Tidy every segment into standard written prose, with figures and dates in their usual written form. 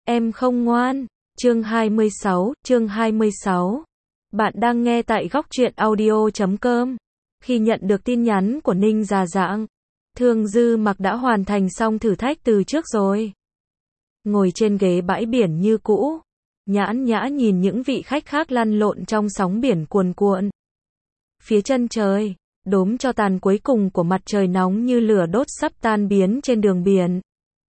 Em không ngoan. Chương 26. Bạn đang nghe tại góc truyện audio.com. Khi nhận được tin nhắn của Ninh Già Dạng, Thương Dư Mặc đã hoàn thành xong thử thách từ trước rồi. Ngồi trên ghế bãi biển như cũ, nhãn nhã nhìn những vị khách khác lăn lộn trong sóng biển cuồn cuộn. Phía chân trời, đốm tro tàn cuối cùng của mặt trời nóng như lửa đốt sắp tan biến trên đường biển.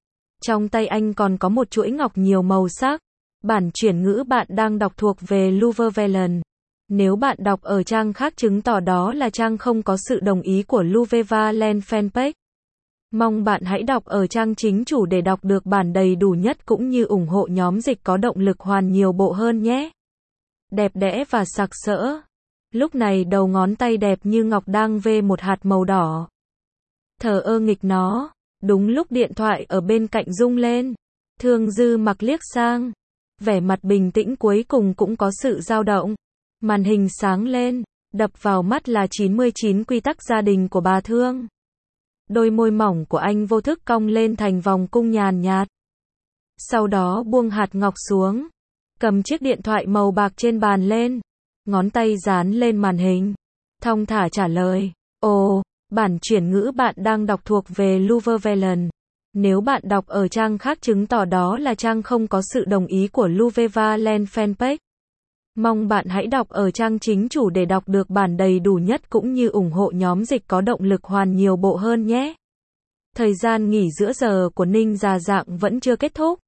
Trong tay anh còn có một chuỗi ngọc nhiều màu sắc. Bản chuyển ngữ bạn đang đọc thuộc về Luvevelen. Nếu bạn đọc ở trang khác chứng tỏ đó là trang không có sự đồng ý của Luvevelen fanpage. Mong bạn hãy đọc ở trang chính chủ để đọc được bản đầy đủ nhất cũng như ủng hộ nhóm dịch có động lực hoàn nhiều bộ hơn nhé. Đẹp đẽ và sặc sỡ. Lúc này đầu ngón tay đẹp như ngọc đang vê một hạt màu đỏ. Thờ ơ nghịch nó. Đúng lúc điện thoại ở bên cạnh rung lên, Thương Dư Mặc liếc sang. Vẻ mặt bình tĩnh cuối cùng cũng có sự dao động. Màn hình sáng lên, đập vào mắt là 99 quy tắc gia đình của bà Thương. Đôi môi mỏng của anh vô thức cong lên thành vòng cung nhàn nhạt. Sau đó buông hạt ngọc xuống, cầm chiếc điện thoại màu bạc trên bàn lên, ngón tay dán lên màn hình, thong thả trả lời. Ồ, bản chuyển ngữ bạn đang đọc thuộc về Luvevelen. Nếu bạn đọc ở trang khác chứng tỏ đó là trang không có sự đồng ý của Luvevelen fanpage. Mong bạn hãy đọc ở trang chính chủ để đọc được bản đầy đủ nhất cũng như ủng hộ nhóm dịch có động lực hoàn nhiều bộ hơn nhé. Thời gian nghỉ giữa giờ của Ninh Già Dạng vẫn chưa kết thúc.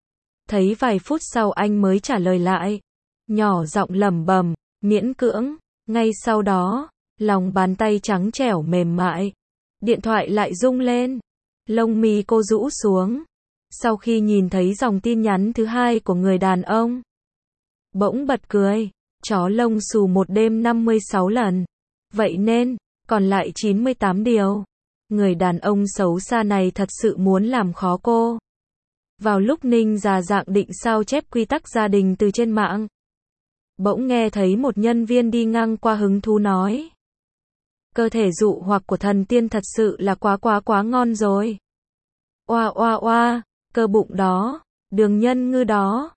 Thấy vài phút sau anh mới trả lời lại. Nhỏ giọng lẩm bẩm, miễn cưỡng. Ngay sau đó, lòng bàn tay trắng trẻo mềm mại. Điện thoại lại rung lên. Lông mi cô rũ xuống. Sau khi nhìn thấy dòng tin nhắn thứ hai của người đàn ông, bỗng bật cười. Chó lông xù một đêm 56 lần. Vậy nên, còn lại 98 điều. Người đàn ông xấu xa này thật sự muốn làm khó cô. Vào lúc Ninh Già Dạng định sao chép quy tắc gia đình từ trên mạng, bỗng nghe thấy một nhân viên đi ngang qua hứng thú nói. Cơ thể dụ hoặc của thần tiên thật sự là quá ngon rồi. Oa, cơ bụng đó, đường nhân ngư đó,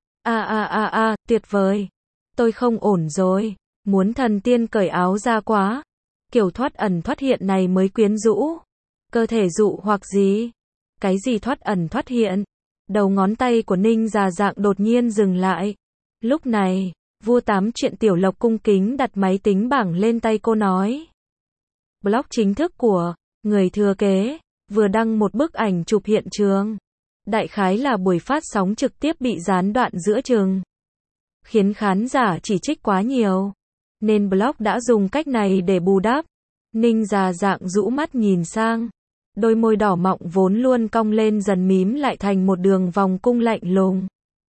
tuyệt vời. Tôi không ổn rồi, muốn thần tiên cởi áo ra quá. Kiểu thoát ẩn thoát hiện này mới quyến rũ. Cơ thể dụ hoặc gì? Cái gì thoát ẩn thoát hiện? Đầu ngón tay của Ninh Già Dạng đột nhiên dừng lại. Lúc này, vua tám chuyện Tiểu Lộc cung kính đặt máy tính bảng lên tay cô nói. Blog chính thức của người thừa kế vừa đăng một bức ảnh chụp hiện trường. Đại khái là buổi phát sóng trực tiếp bị gián đoạn giữa chừng, khiến khán giả chỉ trích quá nhiều, nên blog đã dùng cách này để bù đắp. Ninh Già Dạng rũ mắt nhìn sang, đôi môi đỏ mọng vốn luôn cong lên dần mím lại thành một đường vòng cung lạnh lùng.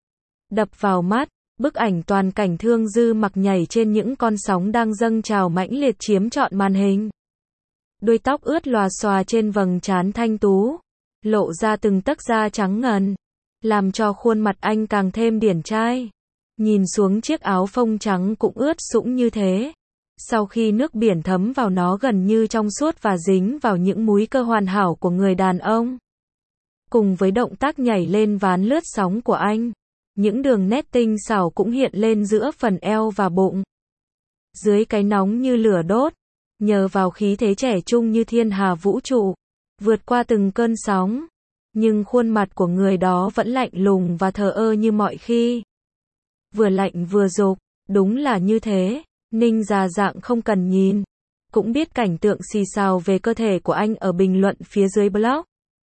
Đập vào mắt, bức ảnh toàn cảnh Thương Dư Mặc nhảy trên những con sóng đang dâng trào mãnh liệt chiếm trọn màn hình. Đuôi tóc ướt lòa xòa trên vầng trán thanh tú, lộ ra từng tấc da trắng ngần, làm cho khuôn mặt anh càng thêm điển trai. Nhìn xuống chiếc áo phông trắng cũng ướt sũng như thế. Sau khi nước biển thấm vào nó gần như trong suốt và dính vào những múi cơ hoàn hảo của người đàn ông. Cùng với động tác nhảy lên ván lướt sóng của anh, những đường nét tinh xảo cũng hiện lên giữa phần eo và bụng. Dưới cái nóng như lửa đốt, nhờ vào khí thế trẻ trung như thiên hà vũ trụ, vượt qua từng cơn sóng, nhưng khuôn mặt của người đó vẫn lạnh lùng và thờ ơ như mọi khi. Vừa lạnh vừa dục, đúng là như thế. Ninh Già Dạng không cần nhìn, cũng biết cảnh tượng xì xào về cơ thể của anh ở bình luận phía dưới blog.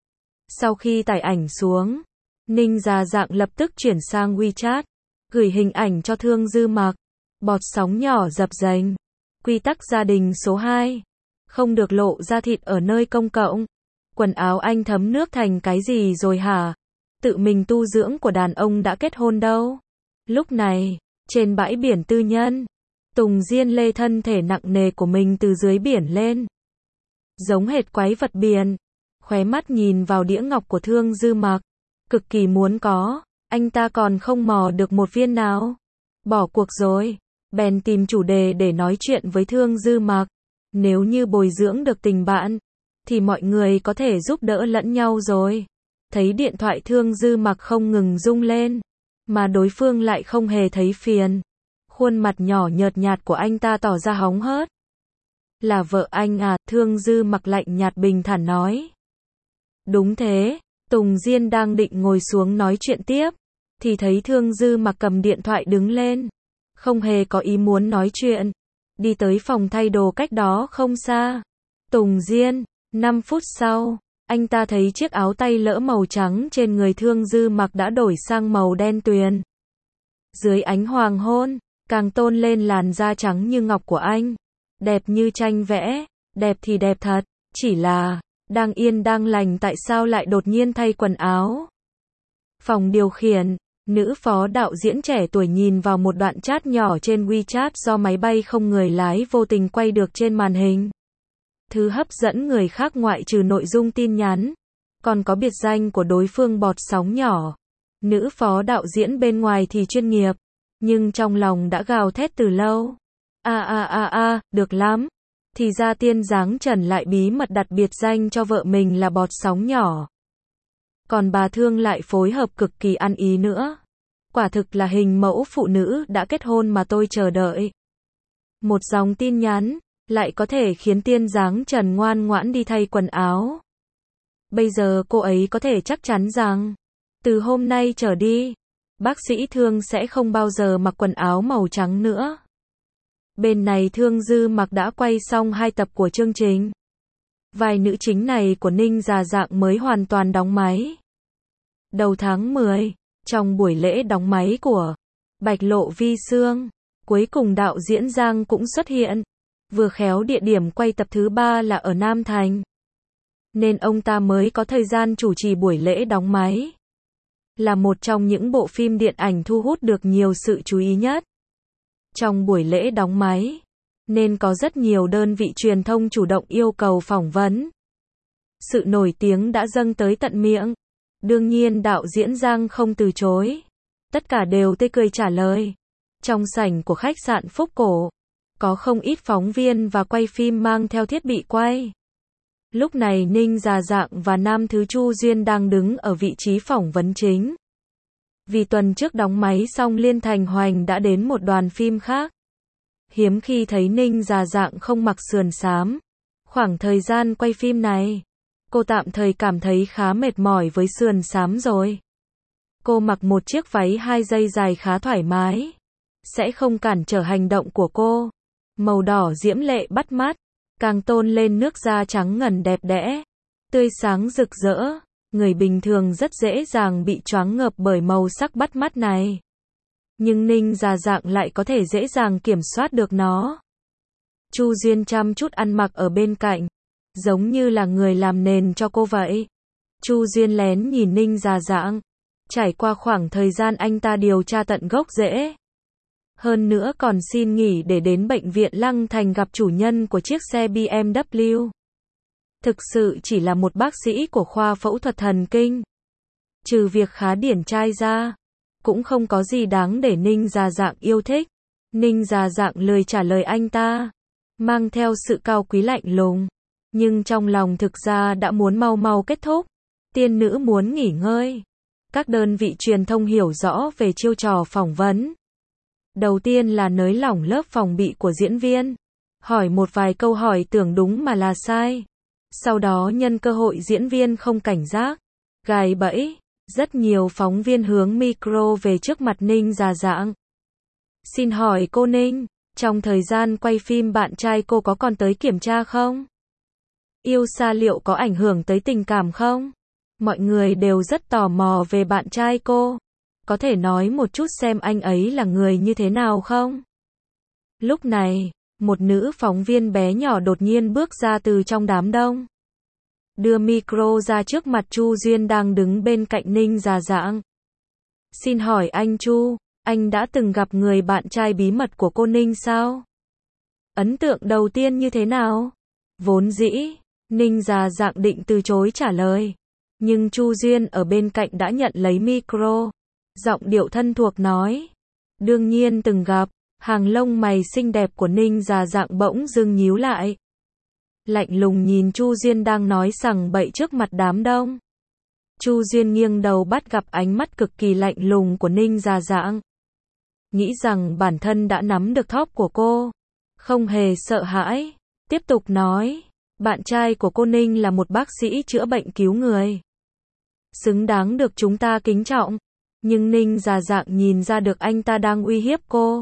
Sau khi tải ảnh xuống, Ninh Già Dạng lập tức chuyển sang WeChat, gửi hình ảnh cho Thương Dư Mặc. Bọt sóng nhỏ dập dềnh. Quy tắc gia đình số 2. Không được lộ da thịt ở nơi công cộng. Quần áo anh thấm nước thành cái gì rồi hả? Tự mình tu dưỡng của đàn ông đã kết hôn đâu. Lúc này, trên bãi biển tư nhân, Tùng Diên lê thân thể nặng nề của mình từ dưới biển lên. Giống hệt quái vật biển. Khóe mắt nhìn vào đĩa ngọc của Thương Dư Mặc. Cực kỳ muốn có. Anh ta còn không mò được một viên nào. Bỏ cuộc rồi. Bèn tìm chủ đề để nói chuyện với Thương Dư Mặc. Nếu như bồi dưỡng được tình bạn, thì mọi người có thể giúp đỡ lẫn nhau rồi. Thấy điện thoại Thương Dư Mặc không ngừng rung lên, Mà đối phương lại không hề thấy phiền. Khuôn mặt nhỏ nhợt nhạt của anh ta tỏ ra hóng hớt. Là vợ anh à, Thương Dư Mặc lạnh nhạt bình thản nói. Đúng thế, Tùng Diên đang định ngồi xuống nói chuyện tiếp, thì thấy Thương Dư Mặc cầm điện thoại đứng lên. Không hề có ý muốn nói chuyện. Đi tới phòng thay đồ cách đó không xa. Tùng Diên, 5 phút sau, anh ta thấy chiếc áo tay lỡ màu trắng trên người Thương Dư Mặc đã đổi sang màu đen tuyền. Dưới ánh hoàng hôn, càng tôn lên làn da trắng như ngọc của anh. Đẹp như tranh vẽ, đẹp thì đẹp thật, chỉ là, đang yên đang lành tại sao lại đột nhiên thay quần áo. Phòng điều khiển, nữ phó đạo diễn trẻ tuổi nhìn vào một đoạn chat nhỏ trên WeChat do máy bay không người lái vô tình quay được trên màn hình. Thứ hấp dẫn người khác ngoại trừ nội dung tin nhắn, còn có biệt danh của đối phương bọt sóng nhỏ. Nữ phó đạo diễn bên ngoài thì chuyên nghiệp, nhưng trong lòng đã gào thét từ lâu. Được lắm. Thì ra Tiên Giáng Trần lại bí mật đặt biệt danh cho vợ mình là bọt sóng nhỏ. Còn bà Thương lại phối hợp cực kỳ ăn ý nữa. Quả thực là hình mẫu phụ nữ đã kết hôn mà tôi chờ đợi. Một dòng tin nhắn lại có thể khiến Tiên Giáng Trần ngoan ngoãn đi thay quần áo. Bây giờ cô ấy có thể chắc chắn rằng, từ hôm nay trở đi, bác sĩ Thương sẽ không bao giờ mặc quần áo màu trắng nữa. Bên này Thương Dư Mặc đã quay xong 2 tập của chương trình. Vai nữ chính này của Ninh Già Dạng mới hoàn toàn đóng máy. Đầu tháng 10, trong buổi lễ đóng máy của Bạch Lộ Vi Sương, cuối cùng đạo diễn Giang cũng xuất hiện. Vừa khéo địa điểm quay tập thứ 3 là ở Nam Thành, nên ông ta mới có thời gian chủ trì buổi lễ đóng máy. Là một trong những bộ phim điện ảnh thu hút được nhiều sự chú ý nhất. Trong buổi lễ đóng máy, nên có rất nhiều đơn vị truyền thông chủ động yêu cầu phỏng vấn. Sự nổi tiếng đã dâng tới tận miệng. Đương nhiên đạo diễn Giang không từ chối. Tất cả đều tươi cười trả lời. Trong sảnh của khách sạn Phúc Cổ, có không ít phóng viên và quay phim mang theo thiết bị quay. Lúc này Ninh Già Dạng và nam thứ Chu Duyên đang đứng ở vị trí phỏng vấn chính. Vì tuần trước đóng máy xong Liên Thành Hoành đã đến một đoàn phim khác. Hiếm khi thấy Ninh Già Dạng không mặc sườn xám. Khoảng thời gian quay phim này, cô tạm thời cảm thấy khá mệt mỏi với sườn xám rồi. Cô mặc một chiếc váy 2 dây dài khá thoải mái, sẽ không cản trở hành động của cô. Màu đỏ diễm lệ bắt mắt, càng tôn lên nước da trắng ngần đẹp đẽ, tươi sáng rực rỡ. Người bình thường rất dễ dàng bị choáng ngợp bởi màu sắc bắt mắt này. Nhưng Ninh Già Dạng lại có thể dễ dàng kiểm soát được nó. Chu Duyên chăm chút ăn mặc ở bên cạnh, giống như là người làm nền cho cô vậy. Chu Duyên lén nhìn Ninh Già Dạng. Trải qua khoảng thời gian anh ta điều tra tận gốc rễ. Hơn nữa còn xin nghỉ để đến bệnh viện Lăng Thành gặp chủ nhân của chiếc xe BMW. Thực sự chỉ là một bác sĩ của khoa phẫu thuật thần kinh. Trừ việc khá điển trai ra, cũng không có gì đáng để Ninh Già Dạng yêu thích. Ninh Già Dạng lười trả lời anh ta, mang theo sự cao quý lạnh lùng, nhưng trong lòng thực ra đã muốn mau mau kết thúc. Tiên nữ muốn nghỉ ngơi. Các đơn vị truyền thông hiểu rõ về chiêu trò phỏng vấn. Đầu tiên là nới lỏng lớp phòng bị của diễn viên, hỏi một vài câu hỏi tưởng đúng mà là sai. Sau đó nhân cơ hội diễn viên không cảnh giác, gài bẫy, rất nhiều phóng viên hướng micro về trước mặt Ninh Già Dạng. Xin hỏi cô Ninh, trong thời gian quay phim bạn trai cô có còn tới kiểm tra không? Yêu xa liệu có ảnh hưởng tới tình cảm không? Mọi người đều rất tò mò về bạn trai cô. Có thể nói một chút xem anh ấy là người như thế nào không? Lúc này, một nữ phóng viên bé nhỏ đột nhiên bước ra từ trong đám đông. Đưa micro ra trước mặt Chu Duyên đang đứng bên cạnh Ninh Già Dạng. Xin hỏi anh Chu, anh đã từng gặp người bạn trai bí mật của cô Ninh sao? Ấn tượng đầu tiên như thế nào? Vốn dĩ, Ninh Già Dạng định từ chối trả lời. Nhưng Chu Duyên ở bên cạnh đã nhận lấy micro. Giọng điệu thân thuộc nói. Đương nhiên từng gặp. Hàng lông mày xinh đẹp của Ninh Già Dạng bỗng dưng nhíu lại. Lạnh lùng nhìn Chu Duyên đang nói sằng bậy trước mặt đám đông. Chu Duyên nghiêng đầu bắt gặp ánh mắt cực kỳ lạnh lùng của Ninh Già Dạng. Nghĩ rằng bản thân đã nắm được thóp của cô. Không hề sợ hãi. Tiếp tục nói. Bạn trai của cô Ninh là một bác sĩ chữa bệnh cứu người. Xứng đáng được chúng ta kính trọng. Nhưng Ninh Già Dạng nhìn ra được anh ta đang uy hiếp cô.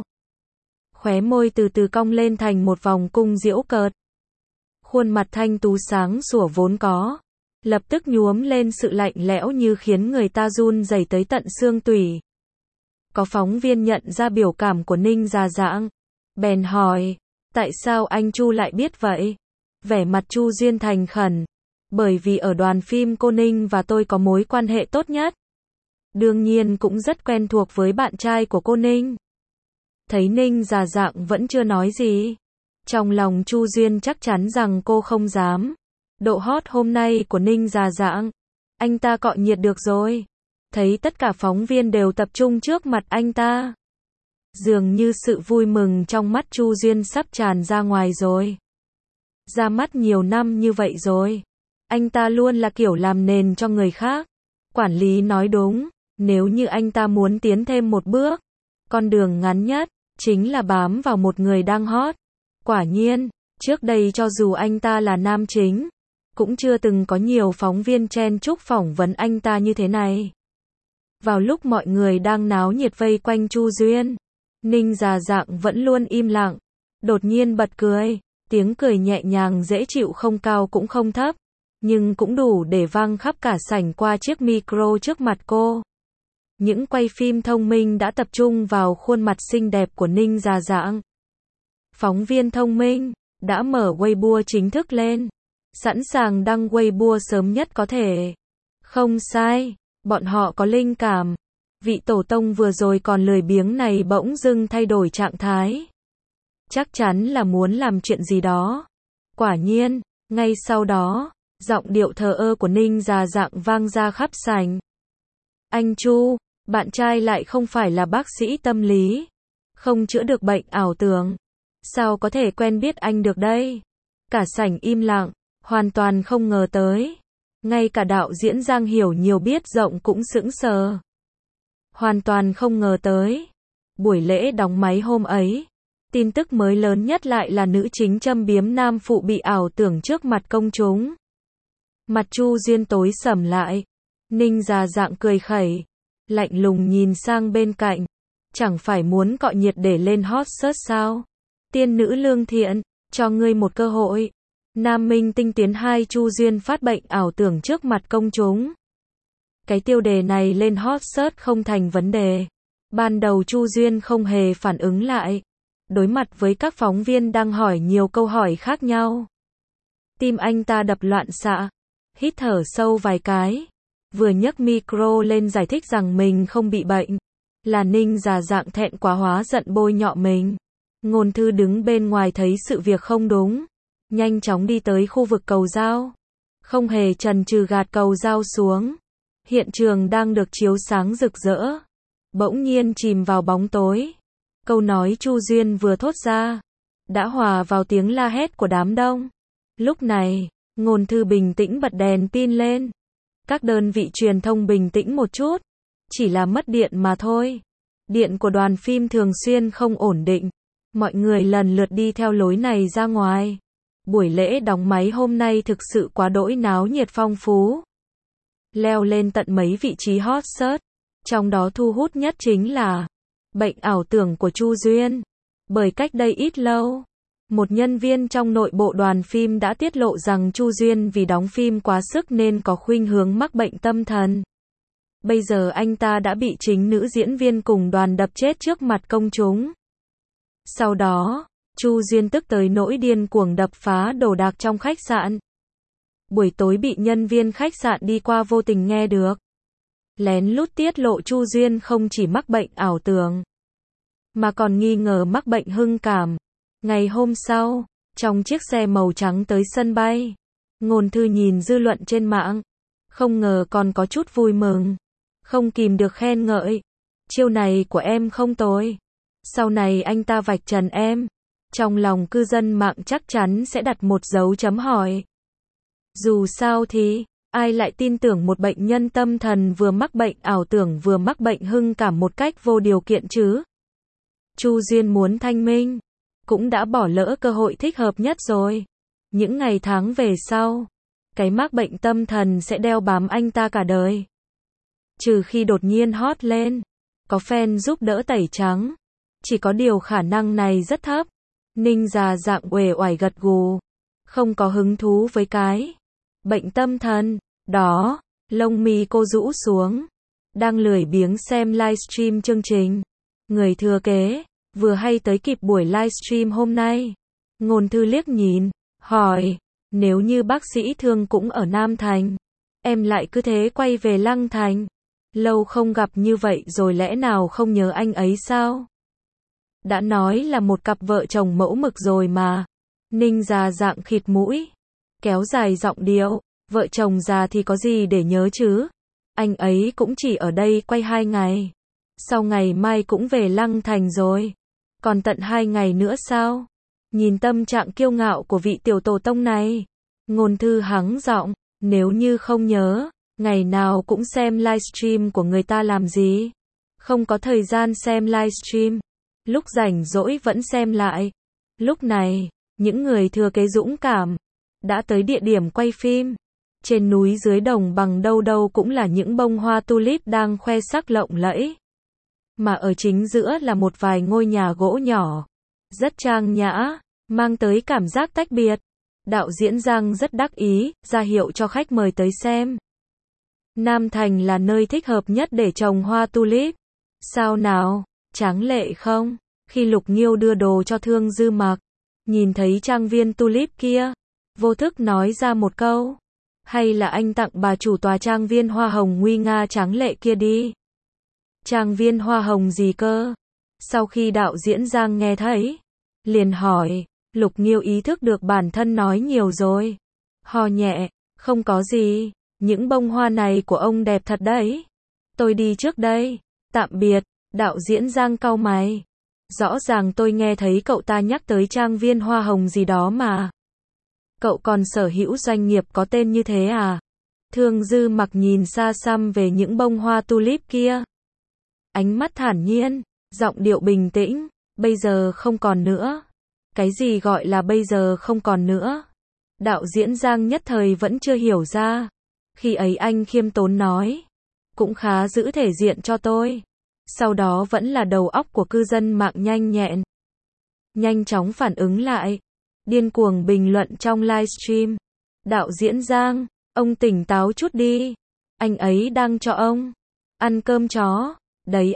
Khóe môi từ từ cong lên thành một vòng cung giễu cợt. Khuôn mặt thanh tú sáng sủa vốn có. Lập tức nhuốm lên sự lạnh lẽo như khiến người ta run rẩy tới tận xương tủy. Có phóng viên nhận ra biểu cảm của Ninh Già Dạng. Bèn hỏi. Tại sao anh Chu lại biết vậy? Vẻ mặt Chu Duyên thành khẩn. Bởi vì ở đoàn phim cô Ninh và tôi có mối quan hệ tốt nhất. Đương nhiên cũng rất quen thuộc với bạn trai của cô Ninh. Thấy Ninh Già Dạng vẫn chưa nói gì. Trong lòng Chu Duyên chắc chắn rằng cô không dám. Độ hot hôm nay của Ninh Già Dạng. Anh ta cọ nhiệt được rồi. Thấy tất cả phóng viên đều tập trung trước mặt anh ta. Dường như sự vui mừng trong mắt Chu Duyên sắp tràn ra ngoài rồi. Ra mắt nhiều năm như vậy rồi. Anh ta luôn là kiểu làm nền cho người khác. Quản lý nói đúng. Nếu như anh ta muốn tiến thêm một bước. Con đường ngắn nhất. Chính là bám vào một người đang hot. Quả nhiên. Trước đây cho dù anh ta là nam chính. Cũng chưa từng có nhiều phóng viên chen chúc phỏng vấn anh ta như thế này. Vào lúc mọi người đang náo nhiệt vây quanh Chu Duyên. Ninh Già Dạng vẫn luôn im lặng. Đột nhiên bật cười. Tiếng cười nhẹ nhàng dễ chịu không cao cũng không thấp. Nhưng cũng đủ để vang khắp cả sảnh qua chiếc micro trước mặt cô. Những quay phim thông minh đã tập trung vào khuôn mặt xinh đẹp của Ninh Già Dạng. Phóng viên thông minh đã mở Weibo chính thức lên. Sẵn sàng đăng Weibo sớm nhất có thể. Không sai, bọn họ có linh cảm. Vị tổ tông vừa rồi còn lười biếng này bỗng dưng thay đổi trạng thái. Chắc chắn là muốn làm chuyện gì đó. Quả nhiên, ngay sau đó, giọng điệu thờ ơ của Ninh Già Dạng vang ra khắp sảnh. Anh Chu, bạn trai lại không phải là bác sĩ tâm lý. Không chữa được bệnh ảo tưởng. Sao có thể quen biết anh được đây? Cả sảnh im lặng, hoàn toàn không ngờ tới. Ngay cả đạo diễn Giang Hiểu Nhiều biết rộng cũng sững sờ. Hoàn toàn không ngờ tới. Buổi lễ đóng máy hôm ấy. Tin tức mới lớn nhất lại là nữ chính châm biếm nam phụ bị ảo tưởng trước mặt công chúng. Mặt Chu Duyên tối sầm lại. Ninh Già Dạng cười khẩy. Lạnh lùng nhìn sang bên cạnh. Chẳng phải muốn cọ nhiệt để lên hot search sao? Tiên nữ lương thiện, cho ngươi một cơ hội. Nam minh tinh tiến 2 Chu Duyên phát bệnh ảo tưởng trước mặt công chúng. Cái tiêu đề này lên hot search không thành vấn đề. Ban đầu Chu Duyên không hề phản ứng lại. Đối mặt với các phóng viên đang hỏi nhiều câu hỏi khác nhau. Tim anh ta đập loạn xạ. Hít thở sâu vài cái. Vừa nhấc micro lên giải thích rằng mình không bị bệnh. Là Ninh Già Dạng thẹn quá hóa giận bôi nhọ mình. Ngôn thư đứng bên ngoài thấy sự việc không đúng. Nhanh chóng đi tới khu vực cầu dao. Không hề chần chừ gạt cầu dao xuống. Hiện trường đang được chiếu sáng rực rỡ. Bỗng nhiên chìm vào bóng tối. Câu nói Chu Duyên vừa thốt ra. Đã hòa vào tiếng la hét của đám đông. Lúc này, ngôn thư bình tĩnh bật đèn pin lên. Các đơn vị truyền thông bình tĩnh một chút. Chỉ là mất điện mà thôi. Điện của đoàn phim thường xuyên không ổn định. Mọi người lần lượt đi theo lối này ra ngoài. Buổi lễ đóng máy hôm nay thực sự quá đỗi náo nhiệt phong phú. Leo lên tận mấy vị trí hot search. Trong đó thu hút nhất chính là bệnh ảo tưởng của Chu Duyên. Bởi cách đây ít lâu, một nhân viên trong nội bộ đoàn phim đã tiết lộ rằng Chu Duyên vì đóng phim quá sức nên có khuynh hướng mắc bệnh tâm thần. Bây giờ anh ta đã bị chính nữ diễn viên cùng đoàn đập chết trước mặt công chúng. Sau đó, Chu Duyên tức tới nỗi điên cuồng đập phá đồ đạc trong khách sạn. Buổi tối bị nhân viên khách sạn đi qua vô tình nghe được. Lén lút tiết lộ Chu Duyên không chỉ mắc bệnh ảo tưởng, mà còn nghi ngờ mắc bệnh hưng cảm. Ngày hôm sau, trong chiếc xe màu trắng tới sân bay, ngôn thư nhìn dư luận trên mạng. Không ngờ còn có chút vui mừng. Không kìm được khen ngợi. Chiêu này của em không tồi. Sau này anh ta vạch trần em. Trong lòng cư dân mạng chắc chắn sẽ đặt một dấu chấm hỏi. Dù sao thì, Ai lại tin tưởng một bệnh nhân tâm thần vừa mắc bệnh ảo tưởng vừa mắc bệnh hưng cảm một cách vô điều kiện chứ? Chu Duyên muốn thanh minh, cũng đã bỏ lỡ cơ hội thích hợp nhất rồi. Những ngày tháng về sau, cái mắc bệnh tâm thần sẽ đeo bám anh ta cả đời. Trừ khi đột nhiên hot lên, có fan giúp đỡ tẩy trắng. Chỉ có điều khả năng này rất thấp. Ninh già dạng uể oải gật gù. Không có hứng thú với cái bệnh tâm thần đó. Lông mi cô rũ xuống, đang lười biếng xem livestream chương trình Người thừa kế, vừa hay tới kịp buổi livestream hôm nay. Ngôn Thư liếc nhìn, hỏi, nếu như bác sĩ Thương cũng ở Nam Thành, em lại cứ thế quay về Lăng Thành. Lâu không gặp như vậy rồi lẽ nào không nhớ anh ấy sao? Đã nói là một cặp vợ chồng mẫu mực rồi mà. Ninh già dạng khịt mũi, kéo dài giọng điệu, vợ chồng già thì có gì để nhớ chứ? Anh ấy cũng chỉ ở đây quay 2 ngày. Sau ngày mai cũng về Lăng Thành rồi. Còn tận 2 ngày nữa sao? Nhìn tâm trạng kiêu ngạo của vị tiểu tổ tông này. Ngôn Thư hắng giọng, nếu như không nhớ, ngày nào cũng xem livestream của người ta làm gì? Không có thời gian xem livestream. Lúc rảnh rỗi vẫn xem lại. Lúc này, những người thừa kế dũng cảm đã tới địa điểm quay phim. Trên núi dưới đồng bằng đâu đâu cũng là những bông hoa tulip đang khoe sắc lộng lẫy. Mà ở chính giữa là một vài ngôi nhà gỗ nhỏ, rất trang nhã, mang tới cảm giác tách biệt. Đạo diễn Giang rất đắc ý, ra hiệu cho khách mời tới xem. Nam Thành là nơi thích hợp nhất để trồng hoa tulip. Sao nào, tráng lệ không? Khi Lục Nghiêu đưa đồ cho Thương Dư Mặc, nhìn thấy trang viên tulip kia, vô thức nói ra một câu. Hay là anh tặng bà chủ tòa trang viên hoa hồng nguy nga tráng lệ kia đi. Trang viên hoa hồng gì cơ? Sau khi đạo diễn Giang nghe thấy, liền hỏi. Lục Nghiêu ý thức được bản thân nói nhiều rồi. Ho nhẹ, không có gì, những bông hoa này của ông đẹp thật đấy. Tôi đi trước đây, tạm biệt. Đạo diễn Giang cau mày. Rõ ràng tôi nghe thấy cậu ta nhắc tới trang viên hoa hồng gì đó mà. Cậu còn sở hữu doanh nghiệp có tên như thế à? Thương Dư Mặc nhìn xa xăm về những bông hoa tulip kia. Ánh mắt thản nhiên, giọng điệu bình tĩnh, bây giờ không còn nữa. Cái gì gọi là bây giờ không còn nữa? Đạo diễn Giang nhất thời vẫn chưa hiểu ra. Khi ấy anh khiêm tốn nói, cũng khá giữ thể diện cho tôi. Sau đó vẫn là đầu óc của cư dân mạng nhanh nhẹn. Nhanh chóng phản ứng lại. Điên cuồng bình luận trong livestream. Đạo diễn Giang, ông tỉnh táo chút đi. Anh ấy đang cho ông ăn cơm chó. Đấy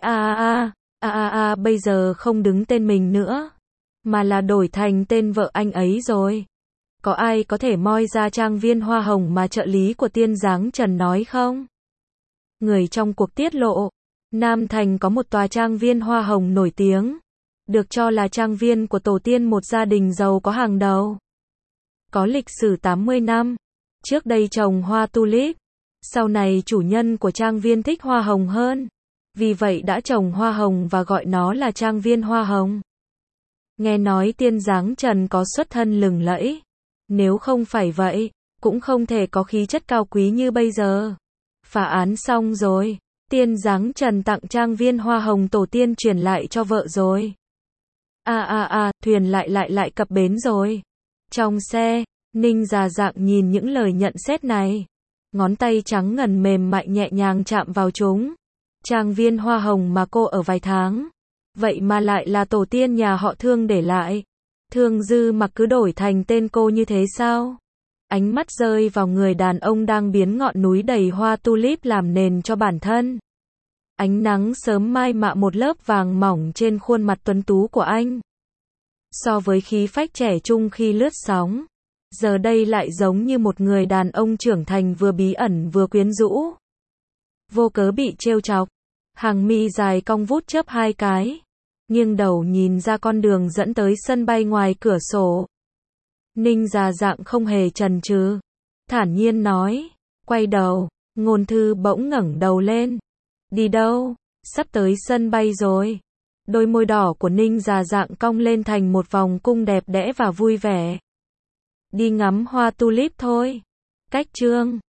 bây giờ không đứng tên mình nữa. Mà là đổi thành tên vợ anh ấy rồi. Có ai có thể moi ra trang viên hoa hồng mà trợ lý của Tiên Giáng Trần nói không? Người trong cuộc tiết lộ, Nam Thành có một tòa trang viên hoa hồng nổi tiếng. Được cho là trang viên của tổ tiên một gia đình giàu có hàng đầu. Có lịch sử 80 năm. Trước đây trồng hoa tulip. Sau này chủ nhân của trang viên thích hoa hồng hơn. Vì vậy đã trồng hoa hồng và gọi nó là trang viên hoa hồng. Nghe nói Tiên Giáng Trần có xuất thân lừng lẫy. Nếu không phải vậy, cũng không thể có khí chất cao quý như bây giờ. Phá án xong rồi. Tiên Giáng Trần tặng trang viên hoa hồng tổ tiên truyền lại cho vợ rồi. Thuyền lại cập bến rồi. Trong xe, Ninh già dạng nhìn những lời nhận xét này. Ngón tay trắng ngần mềm mại nhẹ nhàng chạm vào chúng. Trang viên hoa hồng mà cô ở vài tháng. Vậy mà lại là tổ tiên nhà họ Thương để lại. Thương Dư Mặc cứ đổi thành tên cô như thế sao? Ánh mắt rơi vào người đàn ông đang biến ngọn núi đầy hoa tulip làm nền cho bản thân. Ánh nắng sớm mai mạ một lớp vàng mỏng trên khuôn mặt tuấn tú của anh. So với khí phách trẻ trung khi lướt sóng, giờ đây lại giống như một người đàn ông trưởng thành vừa bí ẩn vừa quyến rũ. Vô cớ bị trêu chọc, hàng mi dài cong vút chớp 2 cái, nghiêng đầu nhìn ra con đường dẫn tới sân bay ngoài cửa sổ. Ninh già dạng không hề chần chừ, thản nhiên nói, quay đầu. Ngôn Thư bỗng ngẩng đầu lên. Đi đâu? Sắp tới sân bay rồi. Đôi môi đỏ của Ninh già dạng cong lên thành một vòng cung đẹp đẽ và vui vẻ. Đi ngắm hoa tulip thôi. Cách chương